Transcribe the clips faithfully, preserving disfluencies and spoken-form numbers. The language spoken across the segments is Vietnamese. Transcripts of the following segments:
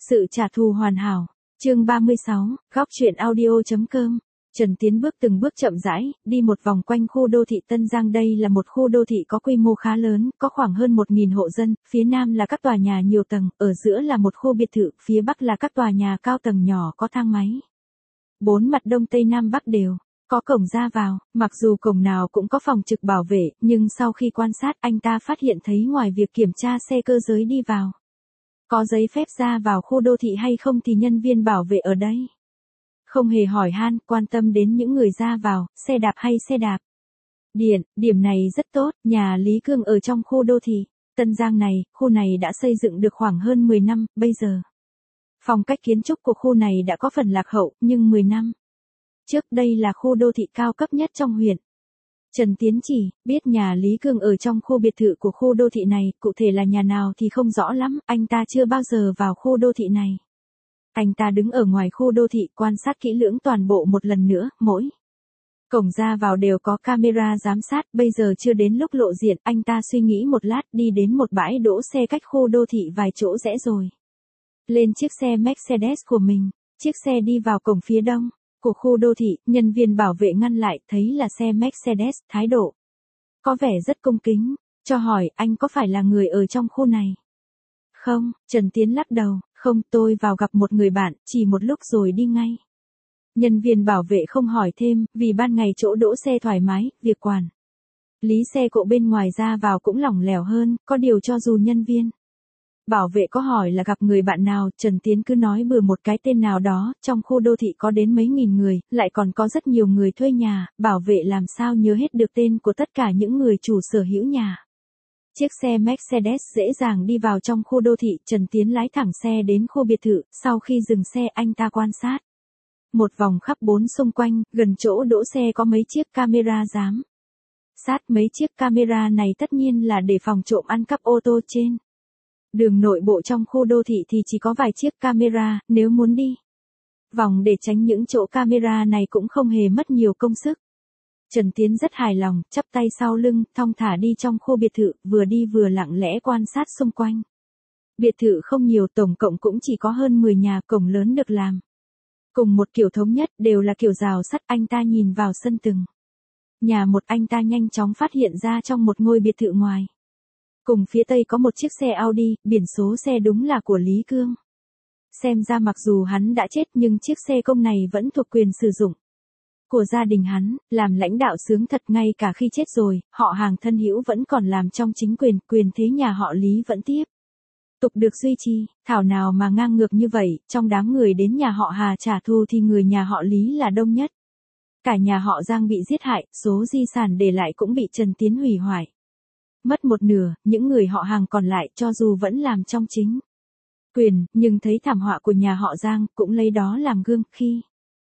Sự trả thù hoàn hảo. Chương ba mươi sáu, góc truyện audio.com. Trần Tiến bước từng bước chậm rãi, đi một vòng quanh khu đô thị Tân Giang. Đây là một khu đô thị có quy mô khá lớn, có khoảng hơn một nghìn hộ dân, phía nam là các tòa nhà nhiều tầng, ở giữa là một khu biệt thự, phía bắc là các tòa nhà cao tầng nhỏ có thang máy. Bốn mặt đông tây nam bắc đều có cổng ra vào, mặc dù cổng nào cũng có phòng trực bảo vệ, nhưng sau khi quan sát anh ta phát hiện thấy ngoài việc kiểm tra xe cơ giới đi vào, có giấy phép ra vào khu đô thị hay không thì nhân viên bảo vệ ở đây không hề hỏi han, quan tâm đến những người ra vào, xe đạp hay xe đạp điện. Điểm này rất tốt, nhà Lý Cương ở trong khu đô thị Tân Giang này, khu này đã xây dựng được khoảng hơn mười năm, bây giờ phong cách kiến trúc của khu này đã có phần lạc hậu, nhưng mười năm trước đây là khu đô thị cao cấp nhất trong huyện. Trần Tiến chỉ biết nhà Lý Cương ở trong khu biệt thự của khu đô thị này, cụ thể là nhà nào thì không rõ lắm, anh ta chưa bao giờ vào khu đô thị này. Anh ta đứng ở ngoài khu đô thị quan sát kỹ lưỡng toàn bộ một lần nữa, mỗi cổng ra vào đều có camera giám sát, bây giờ chưa đến lúc lộ diện, anh ta suy nghĩ một lát đi đến một bãi đỗ xe cách khu đô thị vài chỗ rẽ rồi lên chiếc xe Mercedes của mình, chiếc xe đi vào cổng phía đông của khu đô thị. Nhân viên bảo vệ ngăn lại, thấy là xe Mercedes, thái độ có vẻ rất cung kính, cho hỏi anh có phải là người ở trong khu này? Không, Trần Tiến lắc đầu, không, tôi vào gặp một người bạn, chỉ một lúc rồi đi ngay. Nhân viên bảo vệ không hỏi thêm, vì ban ngày chỗ đỗ xe thoải mái, việc quản lý xe cộ bên ngoài ra vào cũng lỏng lẻo hơn, có điều cho dù nhân viên bảo vệ có hỏi là gặp người bạn nào, Trần Tiến cứ nói bừa một cái tên nào đó. Trong khu đô thị có đến mấy nghìn người, lại còn có rất nhiều người thuê nhà, bảo vệ làm sao nhớ hết được tên của tất cả những người chủ sở hữu nhà. Chiếc xe Mercedes dễ dàng đi vào trong khu đô thị, Trần Tiến lái thẳng xe đến khu biệt thự, sau khi dừng xe anh ta quan sát một vòng khắp bốn xung quanh, gần chỗ đỗ xe có mấy chiếc camera giám sát, mấy chiếc camera này tất nhiên là để phòng trộm ăn cắp ô tô. Trên đường nội bộ trong khu đô thị thì chỉ có vài chiếc camera, nếu muốn đi vòng để tránh những chỗ camera này cũng không hề mất nhiều công sức. Trần Tiến rất hài lòng, chắp tay sau lưng, thong thả đi trong khu biệt thự, vừa đi vừa lặng lẽ quan sát xung quanh. Biệt thự không nhiều, tổng cộng cũng chỉ có hơn mười nhà, cổng lớn được làm cùng một kiểu thống nhất, đều là kiểu rào sắt. Anh ta nhìn vào sân từng nhà một, anh ta nhanh chóng phát hiện ra trong một ngôi biệt thự ngoài cùng phía tây có một chiếc xe Audi, biển số xe đúng là của Lý Cương. Xem ra mặc dù hắn đã chết nhưng chiếc xe công này vẫn thuộc quyền sử dụng của gia đình hắn, làm lãnh đạo sướng thật, ngay cả khi chết rồi, họ hàng thân hữu vẫn còn làm trong chính quyền, quyền thế nhà họ Lý vẫn tiếp tục được duy trì. Thảo nào mà ngang ngược như vậy, trong đám người đến nhà họ Hà trả thù thì người nhà họ Lý là đông nhất. Cả nhà họ Giang bị giết hại, số di sản để lại cũng bị Trần Tiến hủy hoại mất một nửa, những người họ hàng còn lại cho dù vẫn làm trong chính quyền, nhưng thấy thảm họa của nhà họ Giang, cũng lấy đó làm gương, khi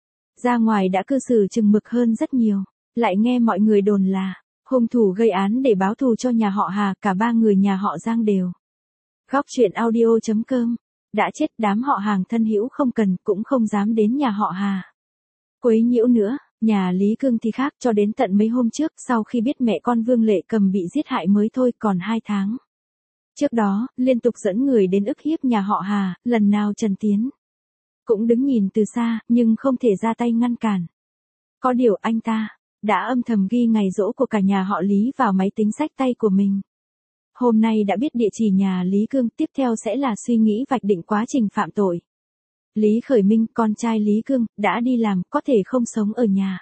ra ngoài đã cư xử chừng mực hơn rất nhiều. Lại nghe mọi người đồn là hung thủ gây án để báo thù cho nhà họ Hà, cả ba người nhà họ Giang đều. Góc truyện audio.com. Đã chết, đám họ hàng thân hữu không cần, cũng không dám đến nhà họ Hà quấy nhiễu nữa. Nhà Lý Cương thì khác, cho đến tận mấy hôm trước, sau khi biết mẹ con Vương Lệ Cầm bị giết hại mới thôi, còn hai tháng trước đó, liên tục dẫn người đến ức hiếp nhà họ Hà, lần nào Trần Tiến cũng đứng nhìn từ xa, nhưng không thể ra tay ngăn cản. Có điều anh ta đã âm thầm ghi ngày giỗ của cả nhà họ Lý vào máy tính xách tay của mình. Hôm nay đã biết địa chỉ nhà Lý Cương, tiếp theo sẽ là suy nghĩ vạch định quá trình phạm tội. Lý Khởi Minh, con trai Lý Cương, đã đi làm, có thể không sống ở nhà.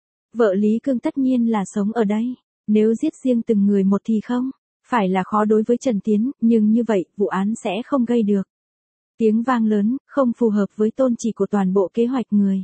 Vợ Lý Cương tất nhiên là sống ở đây. Nếu giết riêng từng người một thì không phải là khó đối với Trần Tiến, nhưng như vậy, vụ án sẽ không gây được tiếng vang lớn, không phù hợp với tôn chỉ của toàn bộ kế hoạch. Người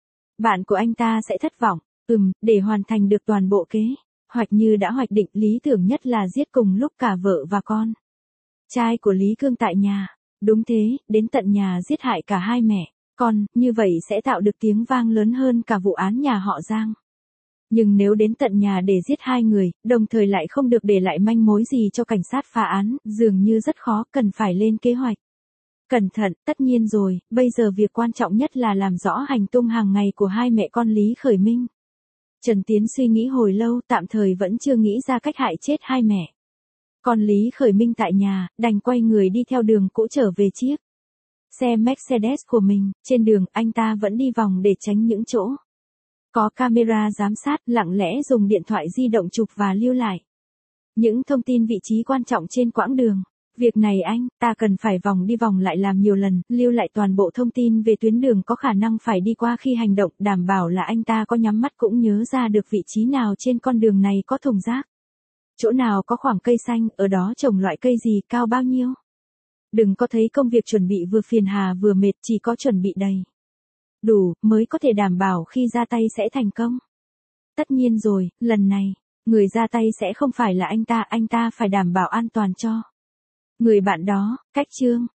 bạn của anh ta sẽ thất vọng. Ừm, để hoàn thành được toàn bộ kế hoạch như đã hoạch định, lý tưởng nhất là giết cùng lúc cả vợ và con trai của Lý Cương tại nhà. Đúng thế, đến tận nhà giết hại cả hai mẹ con, như vậy sẽ tạo được tiếng vang lớn hơn cả vụ án nhà họ Giang. Nhưng nếu đến tận nhà để giết hai người, đồng thời lại không được để lại manh mối gì cho cảnh sát phá án, dường như rất khó, cần phải lên kế hoạch cẩn thận. Tất nhiên rồi, bây giờ việc quan trọng nhất là làm rõ hành tung hàng ngày của hai mẹ con Lý Khởi Minh. Trần Tiến suy nghĩ hồi lâu, tạm thời vẫn chưa nghĩ ra cách hại chết hai mẹ con Lý Khởi Minh tại nhà, đành quay người đi theo đường cũ trở về chiếc xe Mercedes của mình, trên đường anh ta vẫn đi vòng để tránh những chỗ có camera giám sát, lặng lẽ dùng điện thoại di động chụp và lưu lại những thông tin vị trí quan trọng trên quãng đường. Việc này anh ta cần phải vòng đi vòng lại làm nhiều lần, lưu lại toàn bộ thông tin về tuyến đường có khả năng phải đi qua khi hành động, đảm bảo là anh ta có nhắm mắt cũng nhớ ra được vị trí nào trên con đường này có thùng rác. Chỗ nào có khoảng cây xanh, ở đó trồng loại cây gì, cao bao nhiêu. Đừng có thấy công việc chuẩn bị vừa phiền hà vừa mệt, chỉ có chuẩn bị đầy đủ mới có thể đảm bảo khi ra tay sẽ thành công. Tất nhiên rồi, lần này, người ra tay sẽ không phải là anh ta, anh ta phải đảm bảo an toàn cho người bạn đó. Cách chương